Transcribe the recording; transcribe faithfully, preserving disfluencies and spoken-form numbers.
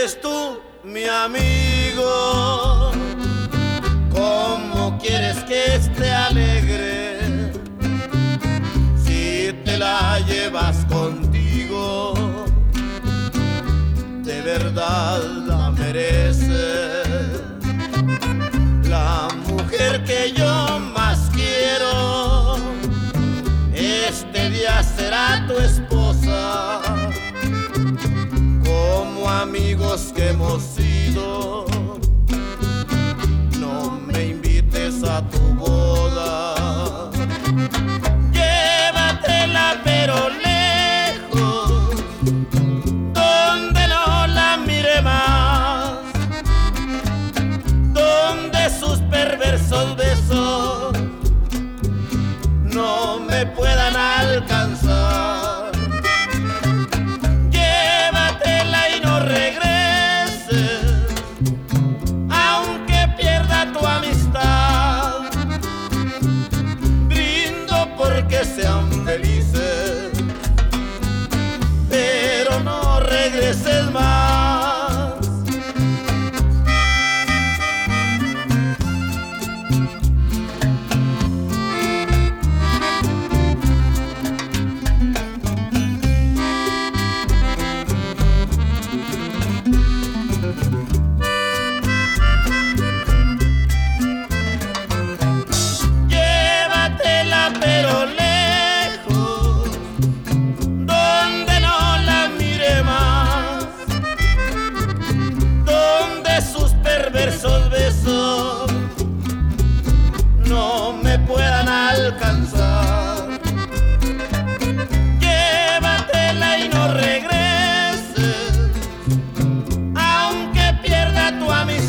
eres tú mi amigo, ¿cómo quieres que esté alegre si te la llevas contigo? De verdad la mereces, la mujer que yo más quiero. Este día será tu esposa, como amigos que hemos sido. No me invites a tu boda, llévatela pero lejos, donde no la mire más, donde sus perversos besos no me puedan alcanzar. Llévatela y no regreses, aunque pierda tu amistad. Brindo porque sean felices, pero no regreses más. Pero lejos, donde no la mire más, donde sus perversos besos no me puedan alcanzar. Llévatela y no regreses, aunque pierda tu amistad.